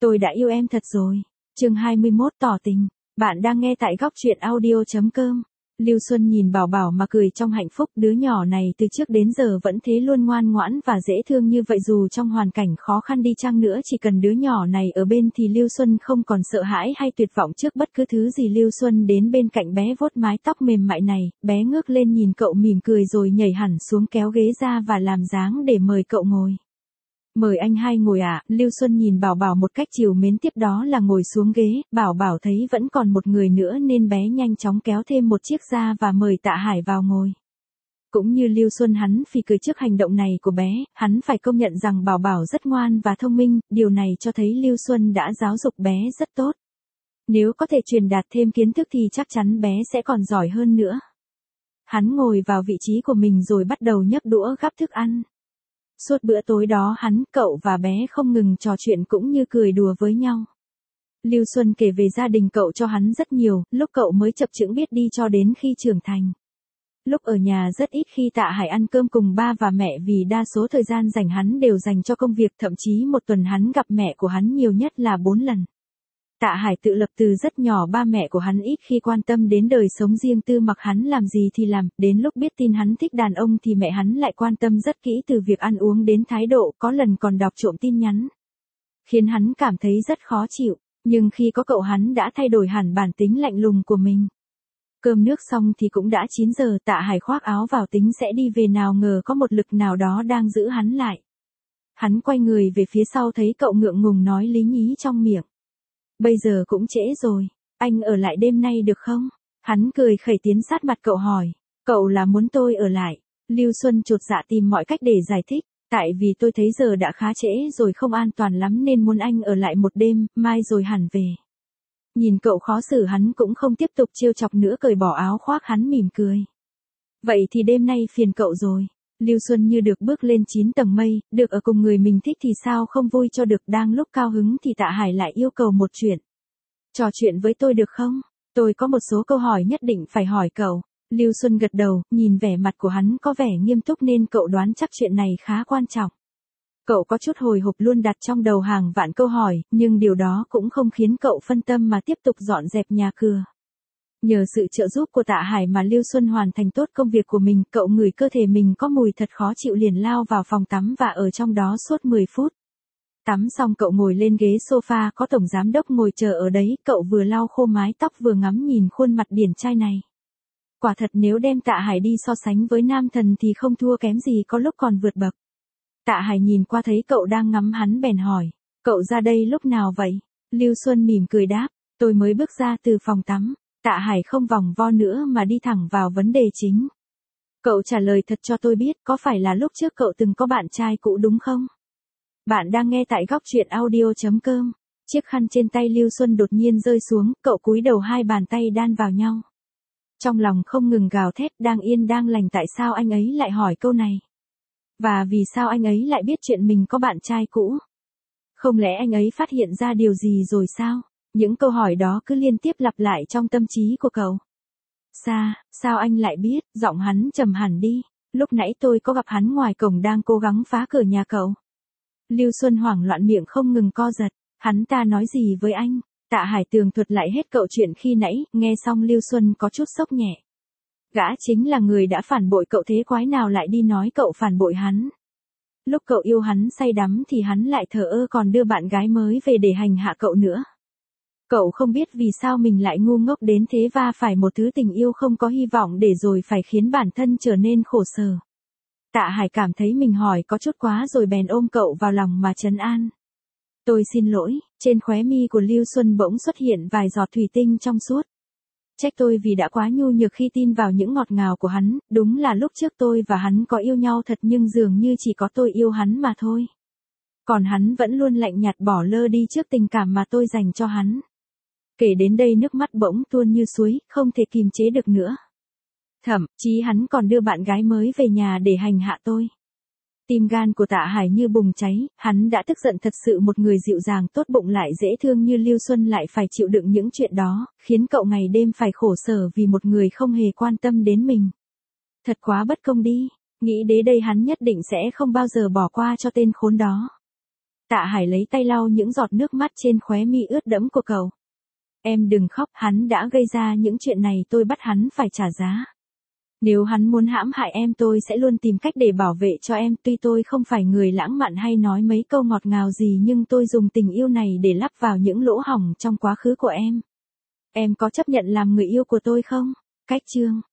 Tôi đã yêu em thật rồi. Chương 21 tỏ tình. Bạn đang nghe tại góc truyện audio.com. Lưu Xuân nhìn Bảo Bảo mà cười trong hạnh phúc, đứa nhỏ này từ trước đến giờ vẫn thế luôn ngoan ngoãn và dễ thương như vậy, dù trong hoàn cảnh khó khăn đi chăng nữa, chỉ cần đứa nhỏ này ở bên thì Lưu Xuân không còn sợ hãi hay tuyệt vọng trước bất cứ thứ gì. Lưu Xuân đến bên cạnh bé vuốt mái tóc mềm mại này, bé ngước lên nhìn cậu mỉm cười rồi nhảy hẳn xuống kéo ghế ra và làm dáng để mời cậu ngồi. Mời anh hai ngồi ạ. Lưu Xuân nhìn Bảo Bảo một cách trìu mến, tiếp đó là ngồi xuống ghế. Bảo Bảo thấy vẫn còn một người nữa nên bé nhanh chóng kéo thêm một chiếc ra và mời Tạ Hải vào ngồi. Cũng như Lưu Xuân, hắn phì cười trước hành động này của bé, hắn phải công nhận rằng Bảo Bảo rất ngoan và thông minh, điều này cho thấy Lưu Xuân đã giáo dục bé rất tốt. Nếu có thể truyền đạt thêm kiến thức thì chắc chắn bé sẽ còn giỏi hơn nữa. Hắn ngồi vào vị trí của mình rồi bắt đầu nhấc đũa gắp thức ăn. Suốt bữa tối đó cậu và bé không ngừng trò chuyện cũng như cười đùa với nhau. Lưu Xuân kể về gia đình cậu cho hắn rất nhiều, lúc cậu mới chập chững biết đi cho đến khi trưởng thành. Lúc ở nhà rất ít khi Tạ Hải ăn cơm cùng ba và mẹ vì đa số thời gian rảnh hắn đều dành cho công việc, thậm chí một tuần hắn gặp mẹ của hắn nhiều nhất là 4 lần. Tạ Hải tự lập từ rất nhỏ, ba mẹ của hắn ít khi quan tâm đến đời sống riêng tư, mặc hắn làm gì thì làm, đến lúc biết tin hắn thích đàn ông thì mẹ hắn lại quan tâm rất kỹ, từ việc ăn uống đến thái độ, có lần còn đọc trộm tin nhắn. Khiến hắn cảm thấy rất khó chịu, nhưng khi có cậu hắn đã thay đổi hẳn bản tính lạnh lùng của mình. Cơm nước xong thì cũng đã 9 giờ, Tạ Hải khoác áo vào tính sẽ đi về, nào ngờ có một lực nào đó đang giữ hắn lại. Hắn quay người về phía sau thấy cậu ngượng ngùng nói lý nhí trong miệng. Bây giờ cũng trễ rồi, anh ở lại đêm nay được không? Hắn cười khẩy tiến sát mặt cậu hỏi, cậu là muốn tôi ở lại? Lưu Xuân chột dạ tìm mọi cách để giải thích, tại vì tôi thấy giờ đã khá trễ rồi, không an toàn lắm nên muốn anh ở lại một đêm, mai rồi hẳn về. Nhìn cậu khó xử, hắn cũng không tiếp tục trêu chọc nữa, cởi bỏ áo khoác, hắn mỉm cười. Vậy thì đêm nay phiền cậu rồi. Lưu Xuân như được bước lên 9 tầng mây, được ở cùng người mình thích thì sao không vui cho được. Đang lúc cao hứng thì Tạ Hải lại yêu cầu một chuyện. Trò chuyện với tôi được không? Tôi có một số câu hỏi nhất định phải hỏi cậu. Lưu Xuân gật đầu, nhìn vẻ mặt của hắn có vẻ nghiêm túc nên cậu đoán chắc chuyện này khá quan trọng. Cậu có chút hồi hộp, luôn đặt trong đầu hàng vạn câu hỏi, nhưng điều đó cũng không khiến cậu phân tâm mà tiếp tục dọn dẹp nhà cửa. Nhờ sự trợ giúp của Tạ Hải mà Lưu Xuân hoàn thành tốt công việc của mình, cậu ngửi cơ thể mình có mùi thật khó chịu liền lao vào phòng tắm và ở trong đó suốt 10 phút. Tắm xong cậu ngồi lên ghế sofa, có tổng giám đốc ngồi chờ ở đấy, cậu vừa lau khô mái tóc vừa ngắm nhìn khuôn mặt điển trai này. Quả thật nếu đem Tạ Hải đi so sánh với nam thần thì không thua kém gì, có lúc còn vượt bậc. Tạ Hải nhìn qua thấy cậu đang ngắm hắn bèn hỏi, cậu ra đây lúc nào vậy? Lưu Xuân mỉm cười đáp, tôi mới bước ra từ phòng tắm. Tạ Hải không vòng vo nữa mà đi thẳng vào vấn đề chính. Cậu trả lời thật cho tôi biết, có phải là lúc trước cậu từng có bạn trai cũ đúng không? Bạn đang nghe tại góc truyện audio.com. Chiếc khăn trên tay Lưu Xuân đột nhiên rơi xuống, cậu cúi đầu, hai bàn tay đan vào nhau. Trong lòng không ngừng gào thét, đang yên đang lành, tại sao anh ấy lại hỏi câu này? Và vì sao anh ấy lại biết chuyện mình có bạn trai cũ? Không lẽ anh ấy phát hiện ra điều gì rồi sao? Những câu hỏi đó cứ liên tiếp lặp lại trong tâm trí của cậu. Sao anh lại biết? Giọng hắn trầm hẳn đi. Lúc nãy tôi có gặp hắn ngoài cổng đang cố gắng phá cửa nhà cậu. Lưu Xuân hoảng loạn, miệng không ngừng co giật. Hắn ta nói gì với anh? Tạ Hải tường thuật lại hết cậu chuyện khi nãy, nghe xong Lưu Xuân có chút sốc nhẹ. Gã chính là người đã phản bội cậu, thế quái nào lại đi nói cậu phản bội hắn? Lúc cậu yêu hắn say đắm thì hắn lại thờ ơ, còn đưa bạn gái mới về để hành hạ cậu nữa. Cậu không biết vì sao mình lại ngu ngốc đến thế và phải một thứ tình yêu không có hy vọng để rồi phải khiến bản thân trở nên khổ sở. Tạ Hải cảm thấy mình hỏi có chút quá rồi bèn ôm cậu vào lòng mà trấn an. Tôi xin lỗi. Trên khóe mi của Lưu Xuân bỗng xuất hiện vài giọt thủy tinh trong suốt. Trách tôi vì đã quá nhu nhược khi tin vào những ngọt ngào của hắn, đúng là lúc trước tôi và hắn có yêu nhau thật nhưng dường như chỉ có tôi yêu hắn mà thôi. Còn hắn vẫn luôn lạnh nhạt bỏ lơ đi trước tình cảm mà tôi dành cho hắn. Kể đến đây nước mắt bỗng tuôn như suối, không thể kìm chế được nữa. Thậm chí hắn còn đưa bạn gái mới về nhà để hành hạ tôi. Tim gan của Tạ Hải như bùng cháy, hắn đã tức giận thật sự, một người dịu dàng tốt bụng lại dễ thương như Lưu Xuân lại phải chịu đựng những chuyện đó, khiến cậu ngày đêm phải khổ sở vì một người không hề quan tâm đến mình. Thật quá bất công đi, nghĩ đến đây hắn nhất định sẽ không bao giờ bỏ qua cho tên khốn đó. Tạ Hải lấy tay lau những giọt nước mắt trên khóe mi ướt đẫm của cậu. Em đừng khóc, hắn đã gây ra những chuyện này, tôi bắt hắn phải trả giá. Nếu hắn muốn hãm hại em tôi sẽ luôn tìm cách để bảo vệ cho em, tuy tôi không phải người lãng mạn hay nói mấy câu ngọt ngào gì nhưng tôi dùng tình yêu này để lắp vào những lỗ hổng trong quá khứ của em. Em có chấp nhận làm người yêu của tôi không? Cách chương